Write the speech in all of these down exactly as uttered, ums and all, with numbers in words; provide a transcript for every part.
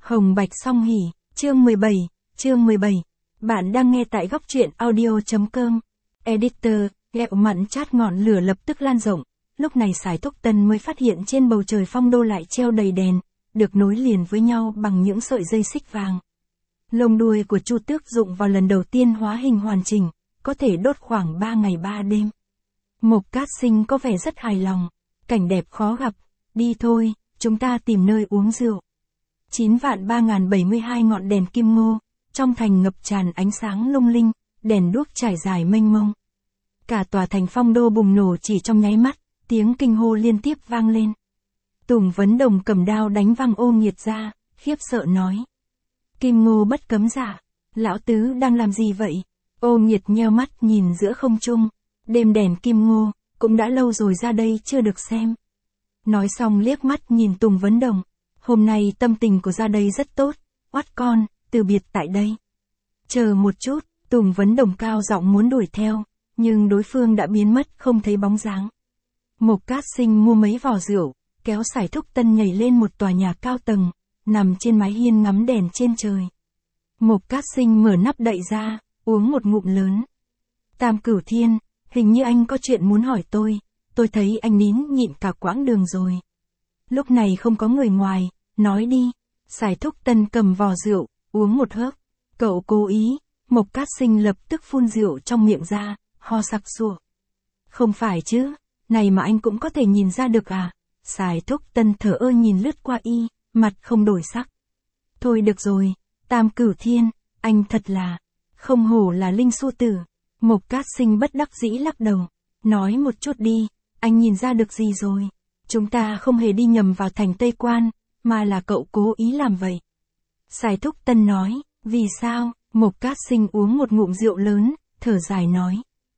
Hồng Bạch Song Hỷ, chương mười bảy, chương mười bảy. Bạn đang nghe tại góc truyện audio.com. Editor, ghẹo mặn chát ngọn lửa lập tức lan rộng. Lúc này Sải Thúc Tân mới phát hiện trên bầu trời phong đô lại treo đầy đèn, được nối liền với nhau bằng những sợi dây xích vàng. Lông đuôi của Chu Tước dụng vào lần đầu tiên hóa hình hoàn chỉnh, có thể đốt khoảng ba ngày ba đêm. Mộc Cát Sinh có vẻ rất hài lòng. Cảnh đẹp khó gặp, đi thôi, chúng ta tìm nơi uống rượu. chín vạn ba nghìn bảy mươi hai ngọn đèn kim ngô, trong thành ngập tràn ánh sáng lung linh, đèn đuốc trải dài mênh mông. Cả tòa thành phong đô bùng nổ chỉ trong nháy mắt, tiếng kinh hô liên tiếp vang lên. Tùng Vấn Đồng cầm đao đánh văng Ô Nghiệt ra, khiếp sợ nói. Kim Ngô bất cấm giả, lão tứ đang làm gì vậy? Ô Nghiệt nheo mắt nhìn giữa không trung, đêm đèn kim ngô, cũng đã lâu rồi ra đây chưa được xem. Nói xong liếc mắt nhìn Tùng Vấn Đồng, hôm nay tâm tình của ra đây rất tốt, oát con, từ biệt tại đây. Chờ một chút, Tùng Vấn Đồng cao giọng muốn đuổi theo, nhưng đối phương đã biến mất không thấy bóng dáng. Mộc Cát Sinh mua mấy vò rượu, kéo Sải Thúc Tân nhảy lên một tòa nhà cao tầng, nằm trên mái hiên ngắm đèn trên trời. Mộc Cát Sinh mở nắp đậy ra, uống một ngụm lớn. Tam Cửu Thiên, hình như anh có chuyện muốn hỏi tôi, tôi thấy anh nín nhịn cả quãng đường rồi. Lúc này không có người ngoài, nói đi. Sải Thúc Tân cầm vò rượu, uống một hớp. Cậu cố ý, Mộc Cát Sinh lập tức phun rượu trong miệng ra, ho sặc sụa. Không phải chứ, này mà anh cũng có thể nhìn ra được à? Sải Thúc Tân thở ơ nhìn lướt qua y, mặt không đổi sắc. Thôi được rồi, Tam Cửu Thiên, anh thật là, không hổ là Linh Xu Tử. Mộc Cát Sinh bất đắc dĩ lắc đầu, nói một chút đi, anh nhìn ra được gì rồi? Chúng ta không hề đi nhầm vào thành Tây Quan, mà là cậu cố ý làm vậy. Sải Thúc Tân nói, vì sao? Mộc Cát Sinh uống một ngụm rượu lớn, thở dài nói.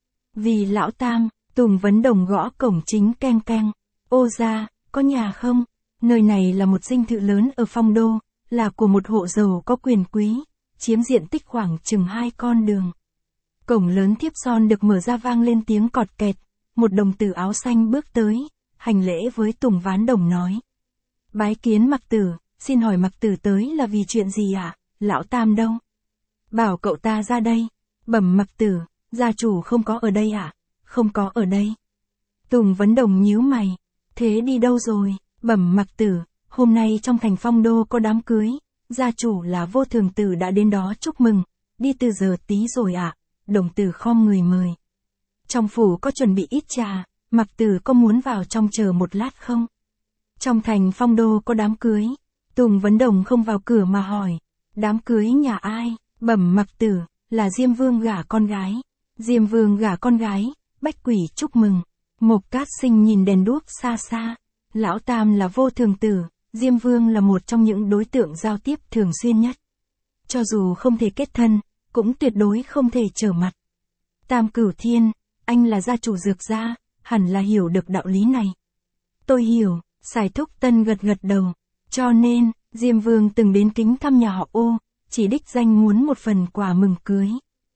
Vì lão Tam. Tùng Vấn Đồng gõ cổng chính keng keng. Ô gia, có nhà không? Nơi này là một dinh thự lớn ở phong đô, là của một hộ giàu có quyền quý, chiếm diện tích khoảng chừng hai con đường. Cổng lớn thiếp son được mở ra vang lên tiếng cọt kẹt, một đồng tử áo xanh bước tới, hành lễ với Tùng Ván Đồng nói. Bái kiến Mặc Tử, xin hỏi Mặc Tử tới là vì chuyện gì ạ? À? Lão Tam đâu? Bảo cậu ta ra đây. Bẩm Mặc Tử, gia chủ không có ở đây ạ? À? Không có ở đây. Tùng Vấn Đồng nhíu mày. Thế đi đâu rồi? Bẩm Mặc Tử, hôm nay trong thành phong đô có đám cưới, gia chủ là Vô Thường Tử đã đến đó chúc mừng, đi từ giờ tí rồi ạ. À? Đồng tử khom người mời. Trong phủ có chuẩn bị ít trà, Mặc Tử có muốn vào trong chờ một lát không? Trong thành phong đô có đám cưới. Tùng Vấn Đồng không vào cửa mà hỏi. Đám cưới nhà ai? Bẩm Mặc Tử, là Diêm Vương gả con gái. Diêm Vương gả con gái, Bách Quỷ chúc mừng. Mộc Cát Sinh nhìn đèn đuốc xa xa. Lão Tam là Vô Thường Tử, Diêm Vương là một trong những đối tượng giao tiếp thường xuyên nhất. Cho dù không thể kết thân, cũng tuyệt đối không thể trở mặt. Tam Cửu Thiên, anh là gia chủ Dược gia, hẳn là hiểu được đạo lý này. Tôi hiểu, Sải Thúc Tân gật gật đầu. Cho nên, Diêm Vương từng đến kính thăm nhà họ Ô, chỉ đích danh muốn một phần quà mừng cưới.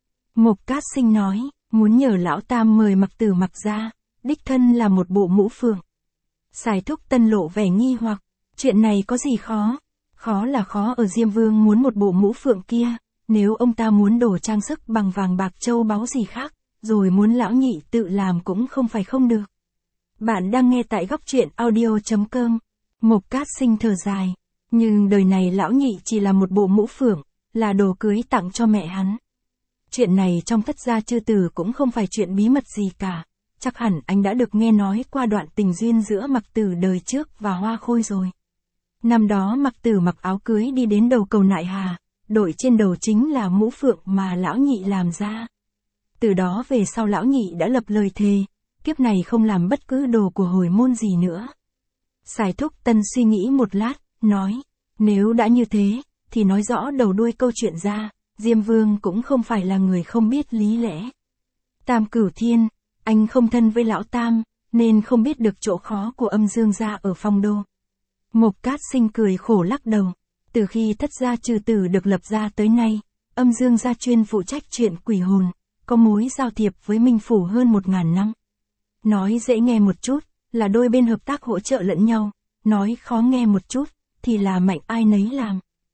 Mộc Cát Sinh nói, muốn nhờ lão Tam mời Mặc Tử mặc ra, đích thân là một bộ mũ phượng. Sải Thúc Tân lộ vẻ nghi hoặc, chuyện này có gì khó? Khó là khó ở Diêm Vương muốn một bộ mũ phượng kia, nếu ông ta muốn đổ trang sức bằng vàng bạc châu báu gì khác, rồi muốn lão nhị tự làm cũng không phải không được. Bạn đang nghe tại góc truyện audio.com. Mộc Cát Sinh thở dài, nhưng đời này lão nhị chỉ là một bộ mũ phượng, là đồ cưới tặng cho mẹ hắn. Chuyện này trong Thất gia chư tử cũng không phải chuyện bí mật gì cả, chắc hẳn anh đã được nghe nói qua đoạn tình duyên giữa Mặc Tử đời trước và Hoa Khôi rồi. Năm đó Mặc Tử mặc áo cưới đi đến đầu cầu Nại Hà, đội trên đầu chính là mũ phượng mà lão nhị làm ra. Từ đó về sau lão nhị đã lập lời thề, kiếp này không làm bất cứ đồ của hồi môn gì nữa. Sải Thúc Tân suy nghĩ một lát, nói, nếu đã như thế, thì nói rõ đầu đuôi câu chuyện ra, Diêm Vương cũng không phải là người không biết lý lẽ. Tam Cửu Thiên, anh không thân với lão Tam, nên không biết được chỗ khó của Âm Dương gia ở phong đô. Mộc Cát Sinh cười khổ lắc đầu. Từ khi Thất gia trừ tử được lập ra tới nay, Âm Dương gia chuyên phụ trách chuyện quỷ hồn, có mối giao thiệp với Minh Phủ hơn một ngàn năm. Nói dễ nghe một chút, là đôi bên hợp tác hỗ trợ lẫn nhau, nói khó nghe một chút, thì là mạnh ai nấy làm.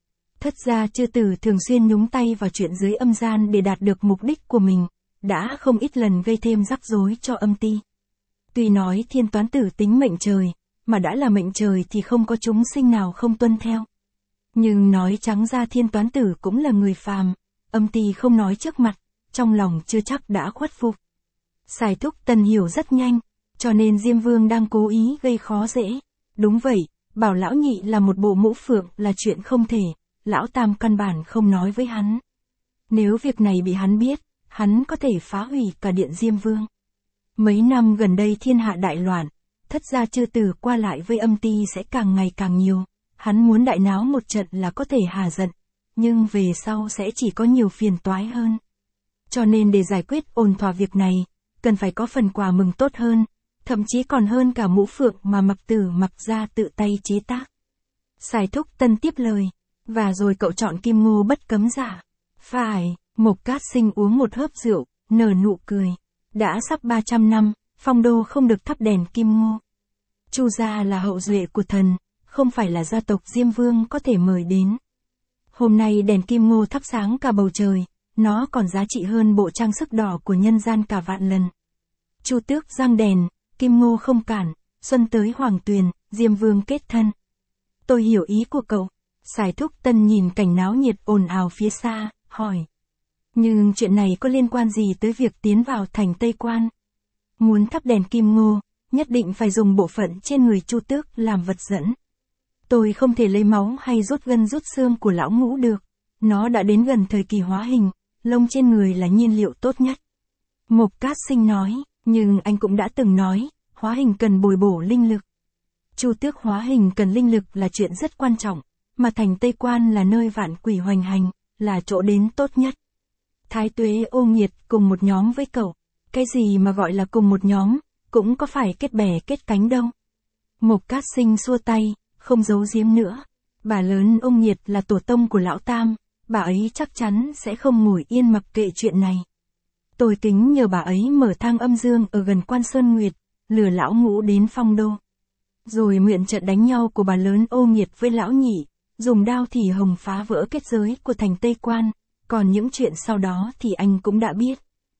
Thất gia chư tử thường xuyên nhúng tay vào chuyện dưới âm gian để đạt được mục đích của mình, đã không ít lần gây thêm rắc rối cho âm ti. Tuy nói thiên toán tử tính mệnh trời, mà đã là mệnh trời thì không có chúng sinh nào không tuân theo. Nhưng nói trắng ra thiên toán tử cũng là người phàm, âm ti không nói trước mặt, trong lòng chưa chắc đã khuất phục. Sài Thúc Tần hiểu rất nhanh, cho nên Diêm Vương đang cố ý gây khó dễ. Đúng vậy, bảo lão nhị là một bộ mũ phượng là chuyện không thể, lão tam căn bản không nói với hắn. Nếu việc này bị hắn biết, hắn có thể phá hủy cả điện Diêm Vương. Mấy năm gần đây thiên hạ đại loạn, thất gia chư tử qua lại với âm ti sẽ càng ngày càng nhiều. Hắn muốn đại náo một trận là có thể hà giận, nhưng về sau sẽ chỉ có nhiều phiền toái hơn. Cho nên để giải quyết ổn thỏa việc này, cần phải có phần quà mừng tốt hơn, thậm chí còn hơn cả mũ phượng mà Mặc Tử Mặc gia tự tay chế tác. Sài Thúc Tân tiếp lời, và rồi cậu chọn kim ngô bất cấm giả. Phải, Mộc Cát Sinh uống một hớp rượu, nở nụ cười. Đã sắp ba trăm năm, Phong Đô không được thắp đèn kim ngô. Chu gia là hậu duệ của thần, không phải là gia tộc Diêm Vương có thể mời đến. Hôm nay đèn kim ngô thắp sáng cả bầu trời, nó còn giá trị hơn bộ trang sức đỏ của nhân gian cả vạn lần. Chu Tước giăng đèn, kim ngô không cản, xuân tới hoàng tuyền, Diêm Vương kết thân. Tôi hiểu ý của cậu. Sài Thúc Tân nhìn cảnh náo nhiệt ồn ào phía xa, hỏi. Nhưng chuyện này có liên quan gì tới việc tiến vào thành Tây Quan? Muốn thắp đèn kim ngô, nhất định phải dùng bộ phận trên người Chu Tước làm vật dẫn. Tôi không thể lấy máu hay rút gân rút xương của lão Ngũ được. Nó đã đến gần thời kỳ hóa hình, lông trên người là nhiên liệu tốt nhất. Mộc Cát Sinh nói, nhưng anh cũng đã từng nói, hóa hình cần bồi bổ linh lực. Chu Tước hóa hình cần linh lực là chuyện rất quan trọng, mà thành Tây Quan là nơi vạn quỷ hoành hành, là chỗ đến tốt nhất. Thái Tuế Ô Nghiệt cùng một nhóm với cậu, cái gì mà gọi là cùng một nhóm, cũng có phải kết bè kết cánh đâu. Mộc Cát Sinh xua tay, không giấu giếm nữa. Bà lớn Ô Nghiệt là tổ tông của lão tam, bà ấy chắc chắn sẽ không ngồi yên mặc kệ chuyện này. Tôi tính nhờ bà ấy mở thang âm dương ở gần Quan Sơn Nguyệt, lừa lão Ngũ đến Phong Đô. Rồi mượn trận đánh nhau của bà lớn Ô Nghiệt với lão nhị, dùng đao thì hồng phá vỡ kết giới của thành Tây Quan, còn những chuyện sau đó thì anh cũng đã biết.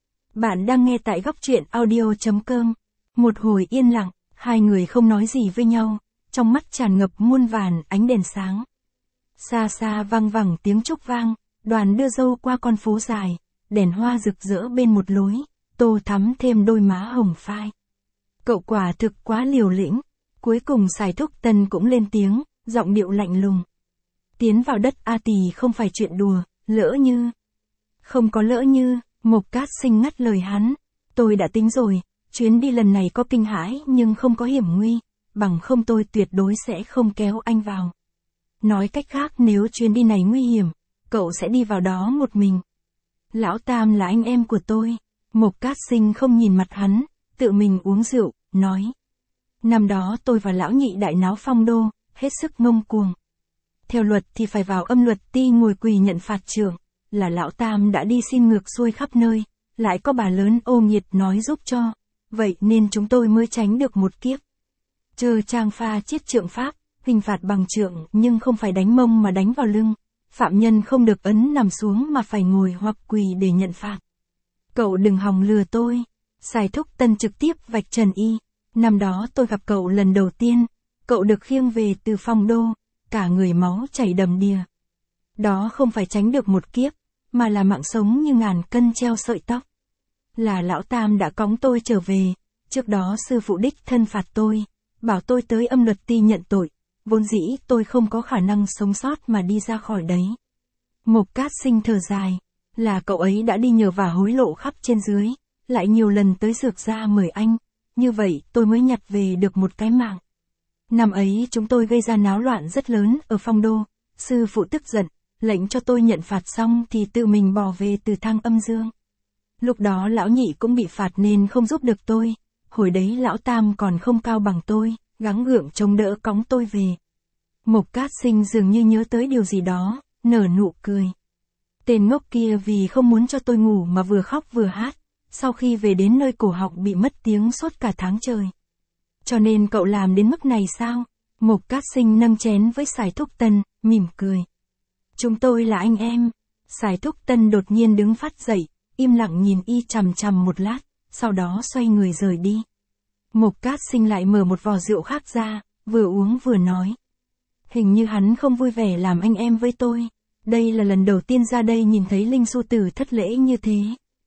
Bạn đang nghe tại góc truyện audio chấm com. Một hồi yên lặng, hai người không nói gì với nhau, trong mắt tràn ngập muôn vàn ánh đèn sáng. Xa xa vang vẳng tiếng trúc vang, đoàn đưa dâu qua con phố dài, đèn hoa rực rỡ bên một lối, tô thắm thêm đôi má hồng phai. Cậu quả thực quá liều lĩnh. Cuối cùng Sài Thúc Tân cũng lên tiếng, giọng điệu lạnh lùng. Tiến vào đất A Tỳ không phải chuyện đùa, lỡ như. Không có lỡ như, Mộc Cát Sinh ngắt lời hắn. Tôi đã tính rồi, chuyến đi lần này có kinh hãi nhưng không có hiểm nguy, bằng không tôi tuyệt đối sẽ không kéo anh vào. Nói cách khác nếu chuyến đi này nguy hiểm, cậu sẽ đi vào đó một mình. Lão Tam là anh em của tôi. Mộc Cát Sinh không nhìn mặt hắn, tự mình uống rượu, nói. Năm đó tôi và lão nhị đại náo Phong Đô, hết sức ngông cuồng. Theo luật thì phải vào âm luật ti ngồi quỳ nhận phạt trưởng, là lão Tam đã đi xin ngược xuôi khắp nơi, lại có bà lớn Ô Nghiệt nói giúp cho, vậy nên chúng tôi mới tránh được một kiếp. Chơ trang pha chiết trượng pháp, hình phạt bằng trượng nhưng không phải đánh mông mà đánh vào lưng, phạm nhân không được ấn nằm xuống mà phải ngồi hoặc quỳ để nhận phạt. Cậu đừng hòng lừa tôi. Sài Thúc Tân trực tiếp vạch trần y. Năm đó tôi gặp cậu lần đầu tiên, cậu được khiêng về từ Phong Đô, cả người máu chảy đầm đìa. Đó không phải tránh được một kiếp, mà là mạng sống như ngàn cân treo sợi tóc. Là lão Tam đã cõng tôi trở về, trước đó sư phụ đích thân phạt tôi, bảo tôi tới âm luật ti nhận tội, vốn dĩ tôi không có khả năng sống sót mà đi ra khỏi đấy. Mộc Cát Sinh thở dài, là cậu ấy đã đi nhờ vả hối lộ khắp trên dưới, lại nhiều lần tới Dược gia mời anh. Như vậy tôi mới nhặt về được một cái mạng. Năm ấy chúng tôi gây ra náo loạn rất lớn ở Phong Đô, sư phụ tức giận, lệnh cho tôi nhận phạt xong thì tự mình bò về từ thang âm dương. Lúc đó lão nhị cũng bị phạt nên không giúp được tôi, hồi đấy lão Tam còn không cao bằng tôi, gắng gượng chống đỡ cõng tôi về. Mộc Cát Sinh dường như nhớ tới điều gì đó, nở nụ cười. Tên ngốc kia vì không muốn cho tôi ngủ mà vừa khóc vừa hát. Sau khi về đến nơi cổ họng bị mất tiếng suốt cả tháng trời. Cho nên cậu làm đến mức này sao? Mộc Cát Sinh nâng chén với Sài Thúc Tân, mỉm cười. Chúng tôi là anh em. Sài Thúc Tân đột nhiên đứng phát dậy, im lặng nhìn y chằm chằm một lát, sau đó xoay người rời đi. Mộc Cát Sinh lại mở một vò rượu khác ra, vừa uống vừa nói. Hình như hắn không vui vẻ làm anh em với tôi. Đây là lần đầu tiên ra đây nhìn thấy Linh Xu Tử thất lễ như thế.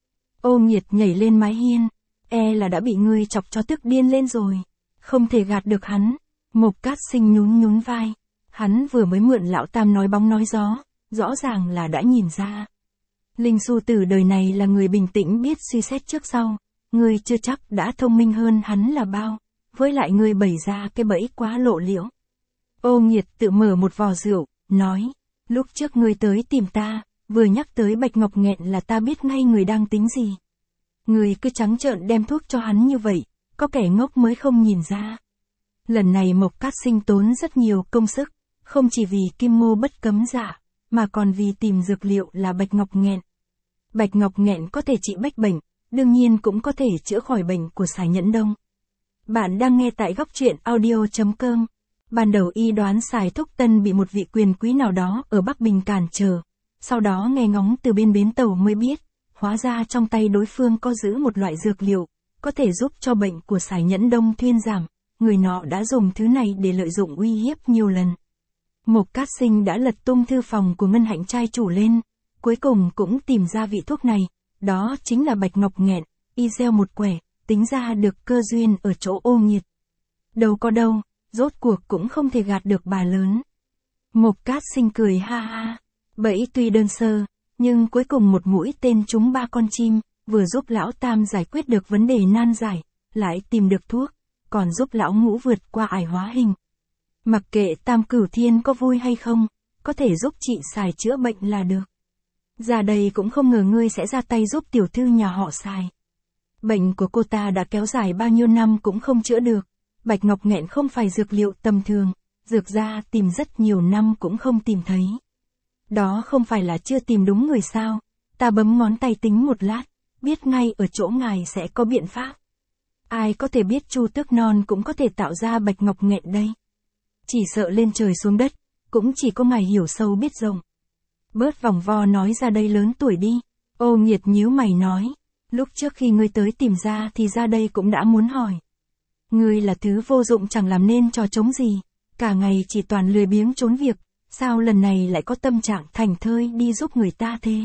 Ô Nghiệt nhảy lên mái hiên, e là đã bị ngươi chọc cho tức điên lên rồi. Không thể gạt được hắn. Mộc Cát Sinh nhún nhún vai. Hắn vừa mới mượn lão tam nói bóng nói gió, rõ ràng là đã nhìn ra. Linh Xu Tử đời này là người bình tĩnh biết suy xét trước sau. Ngươi chưa chắc đã thông minh hơn hắn là bao. Với lại ngươi bày ra cái bẫy quá lộ liễu. Ô Nghiệt tự mở một vò rượu, nói. Lúc trước ngươi tới tìm ta, vừa nhắc tới Bạch Ngọc Nghẹn là ta biết ngay người đang tính gì. Ngươi cứ trắng trợn đem thuốc cho hắn như vậy, có kẻ ngốc mới không nhìn ra. Lần này Mộc Cát Sinh tốn rất nhiều công sức, không chỉ vì Kim Ngô bất cấm dạ, mà còn vì tìm dược liệu là Bạch Ngọc Nghẹn. Bạch Ngọc Nghẹn có thể trị bách bệnh, đương nhiên cũng có thể chữa khỏi bệnh của Sài Nhẫn Đông. Bạn đang nghe tại góc truyện audio chấm com. Ban đầu y đoán Sài Thúc Tân bị một vị quyền quý nào đó ở Bắc Bình cản trở. Sau đó nghe ngóng từ bên bến tàu mới biết, hóa ra trong tay đối phương có giữ một loại dược liệu, có thể giúp cho bệnh của Sài Nhẫn Đông thuyên giảm. Người nọ đã dùng thứ này để lợi dụng uy hiếp nhiều lần. Mộc Cát Sinh đã lật tung thư phòng của Ngân Hạnh trai chủ lên, cuối cùng cũng tìm ra vị thuốc này, đó chính là Bạch Ngọc Nghẹn. Y gieo một quẻ, tính ra được cơ duyên ở chỗ Ô Nghiệt. Đâu có đâu, rốt cuộc cũng không thể gạt được bà lớn. Mộc Cát Sinh cười ha ha, bẫy tuy đơn sơ, nhưng cuối cùng một mũi tên trúng ba con chim, vừa giúp lão tam giải quyết được vấn đề nan giải, lại tìm được thuốc, còn giúp lão ngũ vượt qua ải hóa hình. Mặc kệ Tam Cửu Thiên có vui hay không, có thể giúp chị Sài chữa bệnh là được. Ra đây cũng không ngờ ngươi sẽ ra tay giúp tiểu thư nhà họ Sài. Bệnh của cô ta đã kéo dài bao nhiêu năm cũng không chữa được. Bạch Ngọc Nghẹn không phải dược liệu tầm thường, dược ra tìm rất nhiều năm cũng không tìm thấy. Đó không phải là chưa tìm đúng người sao? Ta bấm ngón tay tính một lát, biết ngay ở chỗ ngài sẽ có biện pháp. Ai có thể biết Chu Tước Non cũng có thể tạo ra Bạch Ngọc Nghẹn đây. Chỉ sợ lên trời xuống đất, cũng chỉ có ngài hiểu sâu biết rộng. Bớt vòng vo nói ra đây lớn tuổi đi. Ô Nghiệt nhíu mày nói. Lúc trước khi ngươi tới tìm ra thì ra đây cũng đã muốn hỏi. Ngươi là thứ vô dụng chẳng làm nên trò trống gì. Cả ngày chỉ toàn lười biếng trốn việc. Sao lần này lại có tâm trạng thành thơi đi giúp người ta thế?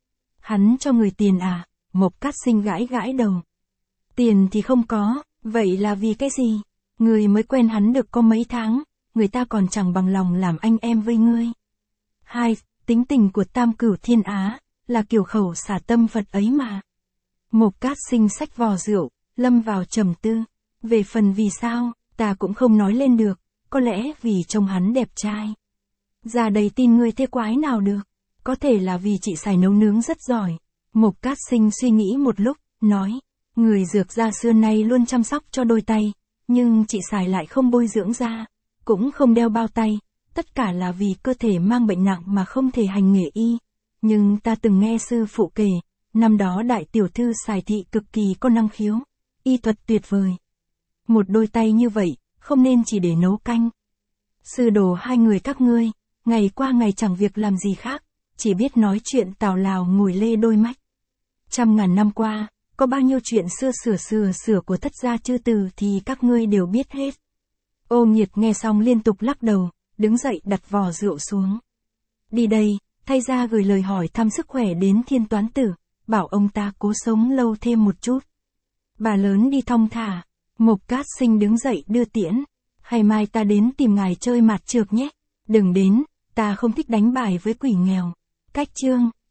Hắn cho người tiền à? Mộc Cát Sinh gãi gãi đầu. Tiền thì không có, vậy là vì cái gì? Ngươi mới quen hắn được có mấy tháng, người ta còn chẳng bằng lòng làm anh em với ngươi. Hai, tính tình của Tam Cửu Thiên Á, là kiểu khẩu xả tâm Phật ấy mà. Mộc Cát Sinh xách vò rượu, lâm vào trầm tư. Về phần vì sao, ta cũng không nói lên được, có lẽ vì trông hắn đẹp trai. Ra đây tin ngươi thế quái nào được, có thể là vì chị Sài nấu nướng rất giỏi. Mộc Cát Sinh suy nghĩ một lúc, nói, người dược gia xưa nay luôn chăm sóc cho đôi tay, nhưng chị Sài lại không bôi dưỡng da, cũng không đeo bao tay, tất cả là vì cơ thể mang bệnh nặng mà không thể hành nghề y. Nhưng ta từng nghe sư phụ kể, năm đó đại tiểu thư Sài thị cực kỳ có năng khiếu, y thuật tuyệt vời. Một đôi tay như vậy, không nên chỉ để nấu canh. Sư đồ hai người các ngươi, ngày qua ngày chẳng việc làm gì khác, chỉ biết nói chuyện tào lào ngồi lê đôi mách. Trăm ngàn năm qua, có bao nhiêu chuyện xưa sửa sửa sửa của thất gia chư từ thì các ngươi đều biết hết. Ô Nghiệt nghe xong liên tục lắc đầu, đứng dậy đặt vò rượu xuống. Đi đây, thay ra gửi lời hỏi thăm sức khỏe đến Thiên Toán Tử, bảo ông ta cố sống lâu thêm một chút. Bà lớn đi thong thả. Mộc Cát Sinh đứng dậy đưa tiễn. Hay mai ta đến tìm ngài chơi mạt trược nhé. Đừng đến, ta không thích đánh bài với quỷ nghèo. Cách chương.